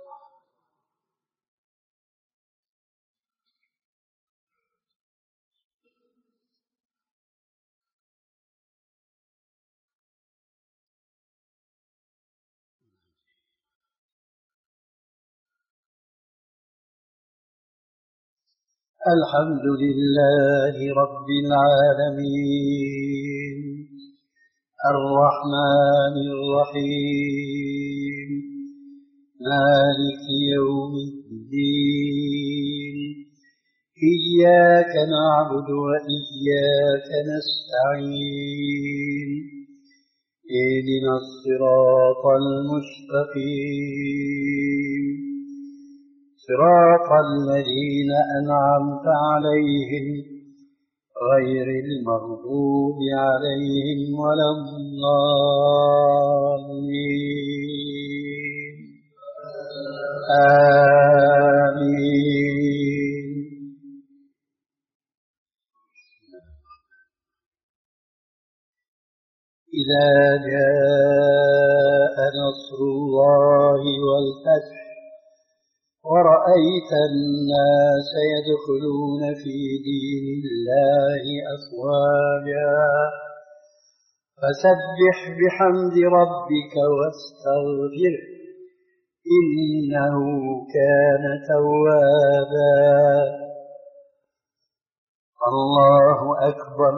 الحمد لله رب العالمين الرحمن الرحيم مالك يوم الدين إياك نعبد وإياك نستعين اهدنا الصراط المستقيم صراط الذين أنعمت عليهم غير المغضوب عليهم ولا الضالين آمين. إذا جاء نصر الله والفتح ورأيت الناس يدخلون في دين الله أفواجا فسبح بحمد ربك واستغفره إنه كان توابا. الله أكبر.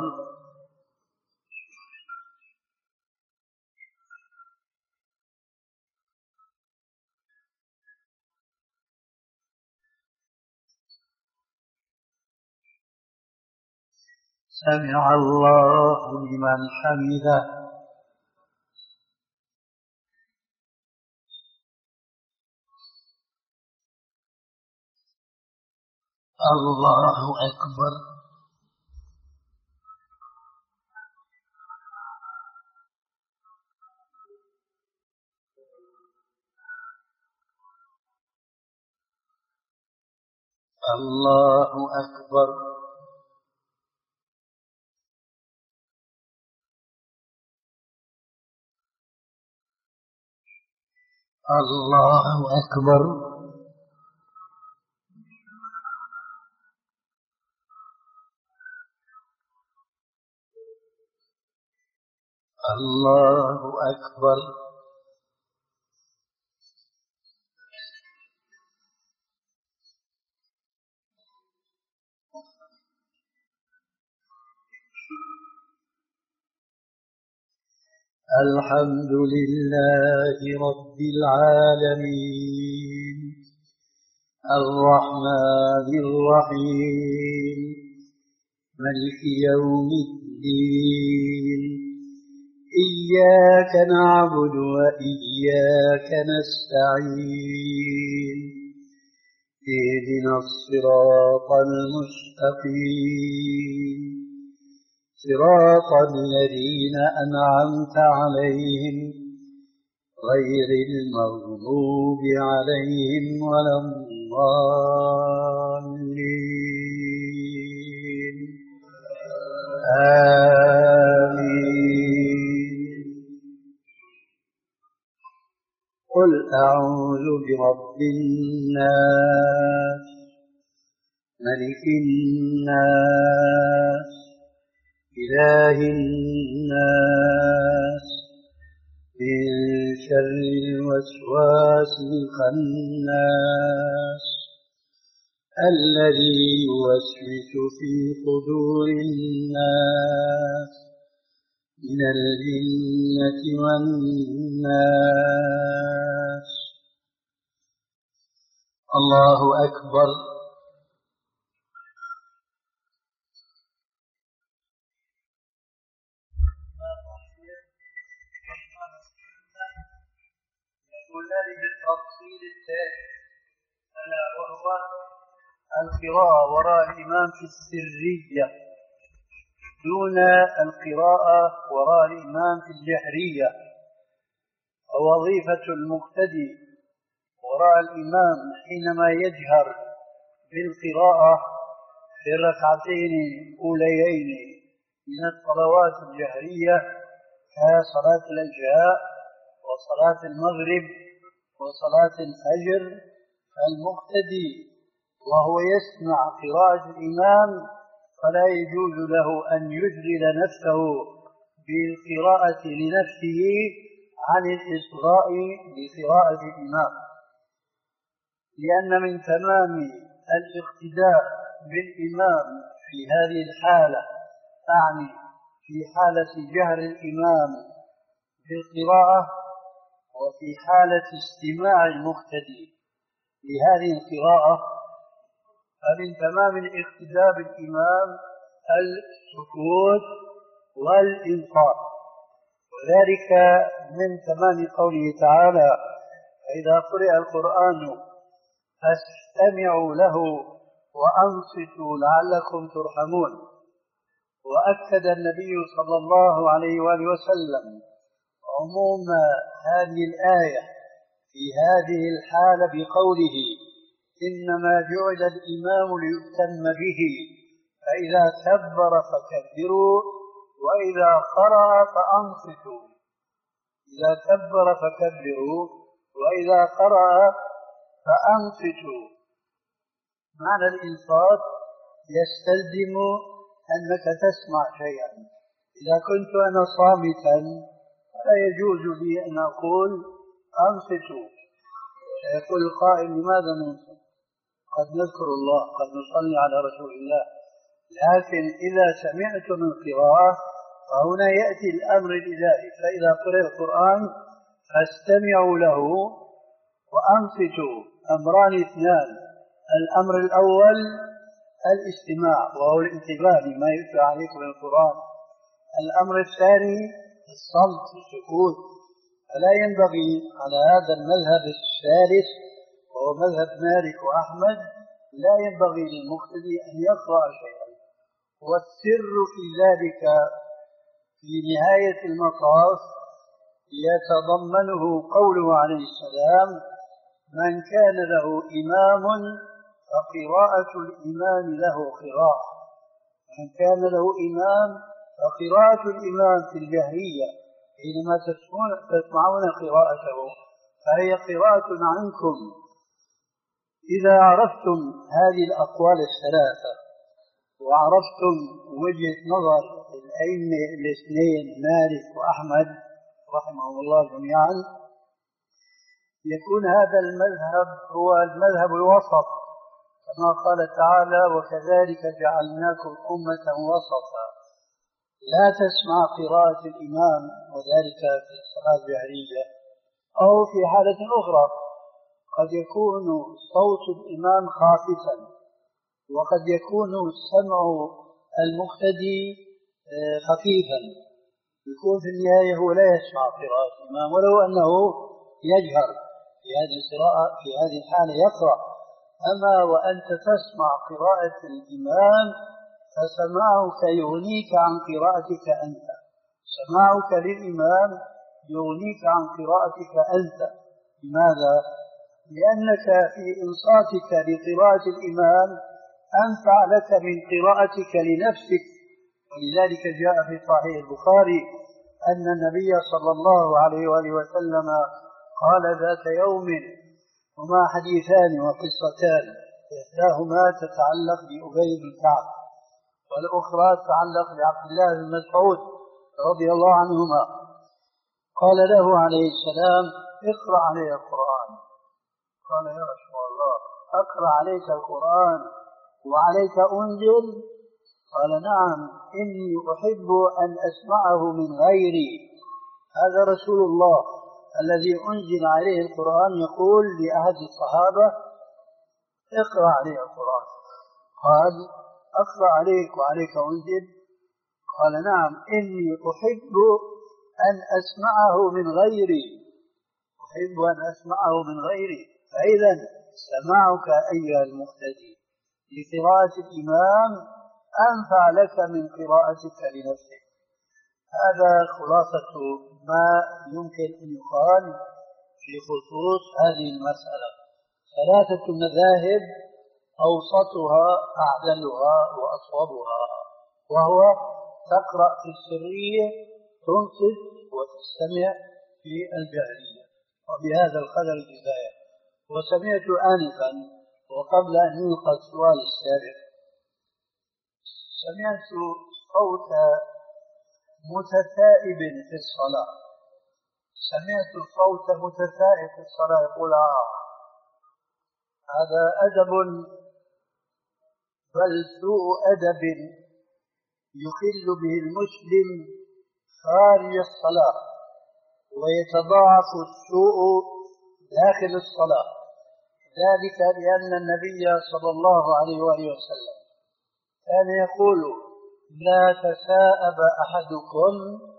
سمع الله لمن حمده. الله أكبر. الله أكبر. الله أكبر. الله أكبر. الحمد لله رب العالمين الرحمن الرحيم مالك يوم الدين الدين إياك نعبد وإياك نستعين اهدنا الصراط المستقيم صراط الذين أنعمت عليهم غير المغضوب عليهم ولا الضالين آمين. قل أعوذ برب الناس ملك الناس إله الناس من شر الوسواس الخناس الذي يوسوس في صدور الناس من الجنة والناس. الله أكبر. والذي بالتفصيل التالي ألا وهو القراءة وراء الإمام في السرية دون القراءة وراء الإمام في الجهرية. ووظيفة المقتدي وراء الإمام حينما يجهر بالقراءة في الركعتين الأوليين من الصلوات الجهرية كصلاة العشاء وصلاة المغرب وصلاة الفجر، المقتدي وهو يسمع قراءة الإمام فلا يجوز له أن يشغل نفسه بالقراءة لنفسه عن الإصغاء بقراءة الإمام، لأن من تمام الاقتداء بالإمام في هذه الحالة، أعني في حالة جهر الإمام بالقراءة وفي حالة استماع المقتدي لهذه القراءة، فمن تمام الاقتداء بالإمام السكوت والإنصات، وذلك من تمام قوله تعالى: فإذا قرئ القرآن فاستمعوا له وأنصتوا لعلكم ترحمون. وأكد النبي صلى الله عليه وآله وسلم عموم هذه الآية في هذه الحالة بقوله: إنما جعل الإمام ليؤتم به فإذا كبر فكبروا وإذا قرأ فأنصتوا. إذا كبر فكبروا وإذا قرأ فأنصتوا. معنى الإنصات يستلزم أنك تسمع شيئا. إذا كنت أنا صامتا فلا يجوز لي أن أقول أنصتوا. يقول القائل: لماذا ننصت؟ قد نذكر الله، قد نصلي على رسول الله. لكن إذا سمعت من قراءة فهنا يأتي الأمر الإلهي: فإذا قرأ القرآن فاستمعوا له وأنصتوا. أمران اثنان: الأمر الأول الاستماع وهو الانتباه لما يتلى عليكم من القرآن. الأمر الثاني الصمت السكوت. فلا ينبغي على هذا المذهب الثالث وهو مذهب مالك وأحمد، لا ينبغي للمقتدي أن يقرأ شيئا. والسر في ذلك في نهاية المطاف يتضمنه قوله عليه السلام: من كان له إمام فقراءة الإمام له قراءة. من كان له إمام فقراءة الإمام في الجهرية حينما تسمعون قراءته فهي قراءة عنكم. إذا عرفتم هذه الأقوال الثلاثة وعرفتم وجهة نظر الأئمة الاثنين مالك وأحمد رحمه الله جميعا، يكون هذا المذهب هو المذهب الوسط، كما قال تعالى: وكذلك جعلناكم أمة وسطا. لا تسمع قراءة الإمام وذلك في الصلاة الجهرية، أو في حالة أخرى قد يكون صوت الإمام خافتا، وقد يكون سمع المقتدي خفيفا، يكون في النهاية هو لا يسمع قراءة الإمام ولو أنه يجهر في هذه القراءة، في هذه الحالة يقرأ. أما وأنت تسمع قراءة الإمام فسماعك يغنيك عن قراءتك أنت، سماعك للإمام يغنيك عن قراءتك أنت. لماذا؟ لأنك في إنصاتك لقراءة الإمام أنفع لك من قراءتك لنفسك. ولذلك جاء في صحيح البخاري أن النبي صلى الله عليه وآله وسلم قال ذات يوم، هما حديثان وقصتان، إحداهما تتعلق بأبي بن كعب والأخرى تتعلق بعبد الله بن مسعود رضي الله عنهما. قال له عليه السلام: اقرأ علي القرآن. قال: يا رسول الله أقرأ عليك القرآن وعليك أنزل؟ قال: نعم، إني أحب أن أسمعه من غيري. هذا رسول الله الذي أنزل عليه القرآن يقول لأحد الصحابة: اقرأ علي القرآن. قال: أقرأ عليك وعليك أنزل؟ قال: نعم، إني أحب أن أسمعه من غيري، أحب أن أسمعه من غيري. فإذا سماعك أيها المقتدي لقراءة الإمام أنفع لك من قراءتك لنفسك. هذا خلاصة ما يمكن أن يقال في خصوص هذه المسألة. ثلاثة مذاهب أوسطها أعدلها وأصوبها، وهو تقرأ في السرية، تنصت وتستمع في الجهرية، وبهذا القدر كفاية. وسمعت آنفا وقبل أن يلقى السؤال السابق، سمعت صوت متثائب في الصلاة، سمعت صوت متثائب في الصلاة يقول: آه هذا أدب، بل سوء أدب يخل به المسلم خارج الصلاة، ويتضاعف السوء داخل الصلاة. ذلك لأن النبي صلى الله عليه وآله وسلم كان يقول: لا تثاءب أحدكم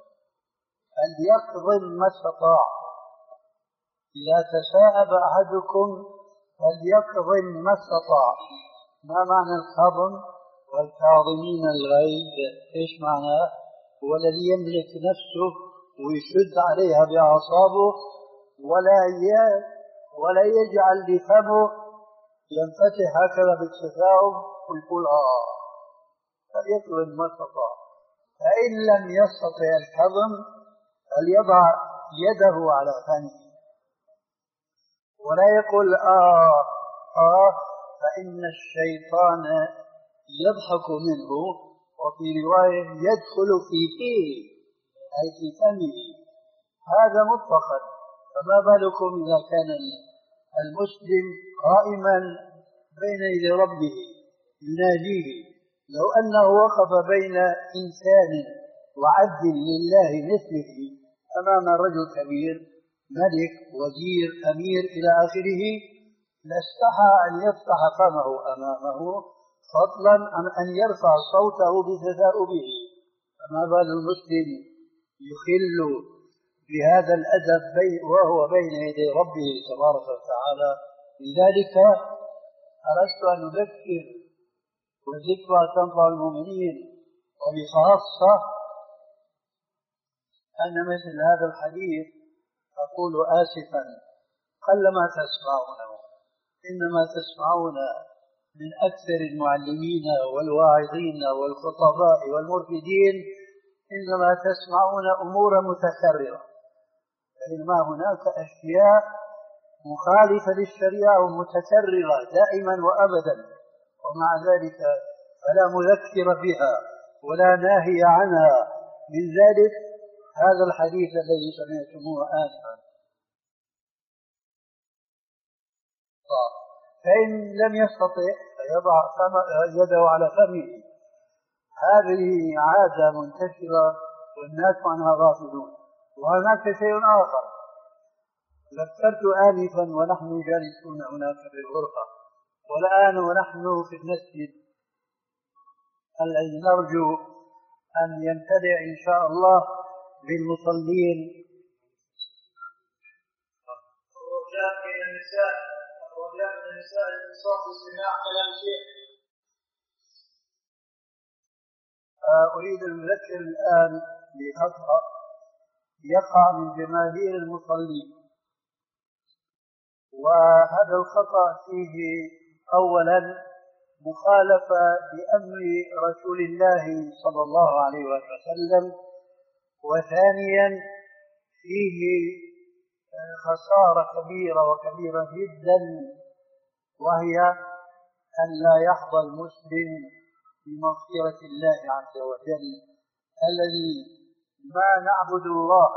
فليقضم ما استطاع. لا تثاءب أحدكم فليقضم ما استطاع. ما معنى الكظم؟ والكاظمين الغيظ، ايش معناه؟ هو الذي يملك نفسه ويشد عليها بأعصابه ولا ولا يجعل لفمه ينفتح هكذا بالتفاؤل ويقول آه، فليقضم ما استطاع. فإن لم يستطع الكظم فليضع يده على فمه ولا يقول آه آه، فإن الشيطان يضحك منه، وفي رواية يدخل في فيه أي في فمه. هذا مطلقا، فما بالكم إذا كان المسلم قائما بين يدي ربه يناديه. لو أنه وقف بين إنسان وعبد لله مثله أمام رجل كبير، ملك، وزير، أمير إلى آخره، لاستحى أن يفتح فمه أمامه، فضلا عن أن يرفع صوته بتثاؤبه. فما بال المسلم يخل بهذا الأدب وهو بين يدي ربه تبارك وتعالى. لذلك أردت أن أذكر، والذكرى تنفع المؤمنين، وبخاصة أن مثل هذا الحديث أقول آسفا قلما تسمعونه، إنما تسمعون من أكثر المعلمين والواعظين والخطباء والمرشدين، إنما تسمعون أمورا متكررة، بينما هناك أشياء مخالفة للشريعة ومتكررة دائما وأبدا، ومع ذلك فلا مذكر بها ولا ناهي عنها. من ذلك هذا الحديث الذي سمعتموه آنفا. فإن لم يستطع فيضع يده على فمه. هذه عادة منتشرة والناس عنها غافلون. وهناك شيء آخر ذكرت آنفا ونحن جالسون هناك في الغرفة، والآن ونحن في المسجد الذي نرجو أن يمتلئ إن شاء الله بالمصلين. الرجاء من النساء الرجاء من النساء الانصاف واستماع كلام الشيخ. أريد أن أذكر الآن بخطأ يقع من جماهير المصلين، وهذا الخطأ فيه أولا مخالفة لأمر رسول الله صلى الله عليه وسلم، وثانيا فيه خسارة كبيرة وكبيرة جدا، وهي أن لا يحظى المسلم بمغفرة الله عز وجل الذي ما نعبد الله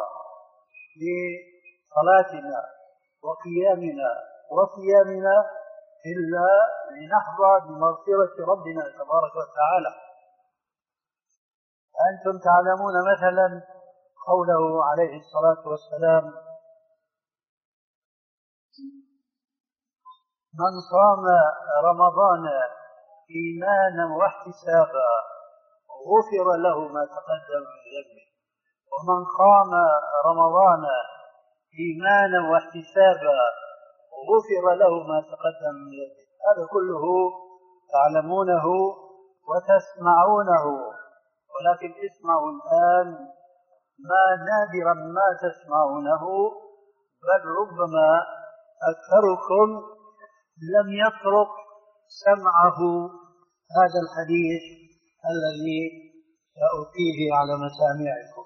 بصلاتنا وقيامنا وصيامنا إلا لنحظى بمغفرة ربنا تبارك وتعالى. أنتم تعلمون مثلا قوله عليه الصلاة والسلام: من صام رمضان إيمانا واحتسابا غفر له ما تقدم من ذنبه، ومن قام رمضان إيمانا واحتسابا غفر له ما تقدم من ذنبه. هذا كله تعلمونه وتسمعونه، ولكن اسمعوا الآن ما نادرا ما تسمعونه، بل ربما أكثركم لم يطرق سمعه هذا الحديث الذي سألقيه على مسامعكم.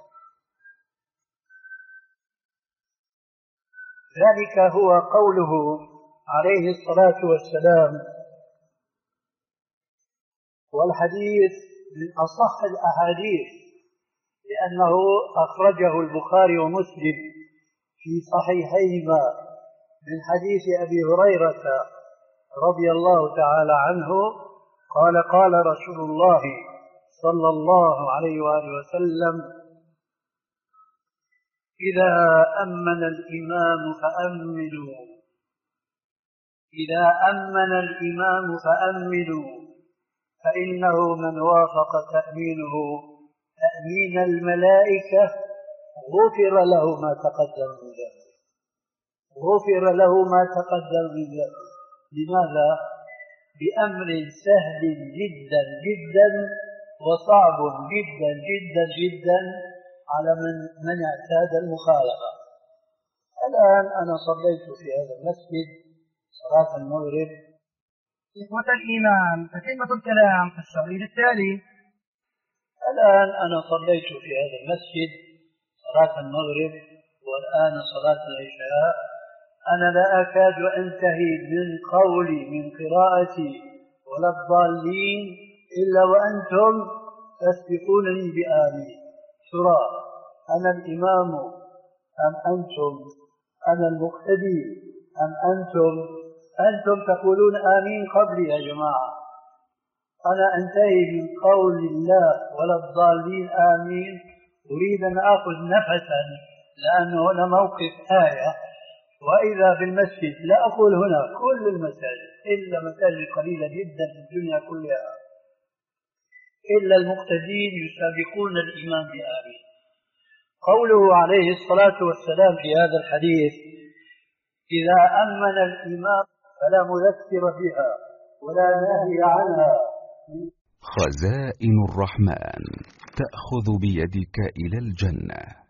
ذلك هو قوله عليه الصلاة والسلام، والحديث من أصح الأحاديث لأنه أخرجه البخاري ومسلم في صحيحيهما من حديث أبي هريرة رضي الله تعالى عنه قال: قال رسول الله صلى الله عليه وآله وسلم: إذا أمن الإمام فأمنوا إذا أمن الإمام فأمنوا فإنه من وافق تأمينه تأمين الملائكة غفر له ما تقدم من ذنبه غفر له ما تقدم من ذنبه. لماذا؟ بأمر سهل جدا جدا وصعب جدا جدا جدا على من من اعتاد المخالفة. الآن أنا صليت في هذا المسجد صلاة المغرب. إخوة الإيمان، تتمة الكلام في الشريط التالي. الآن أنا صليت في هذا المسجد صلاة المغرب، والآن صلاة العشاء. أنا لا أكاد أنتهي من قولي من قراءتي ولا الضالين إلا وأنتم تسبقونني بآمين. ترى أنا الإمام أم أنتم؟ أنا المقتدي أم أنتم؟ أنتم تقولون آمين قبلي يا جماعة. أنا أنتهي من قول الله ولا الضالين آمين، أريد أن أخذ نفسا، لأنه هنا موقف آية، وإذا بالمسجد لا أقول هنا كل المساجد إلا مساجد قليلة جدا في الدنيا كلها إلا المقتدين يسابقون الإمام بآمين. قوله عليه الصلاة والسلام في هذا الحديث: إذا أمن الإمام فلا مذكر بها ولا نهي عنها. خزائن الرحمن تأخذ بيدك إلى الجنة.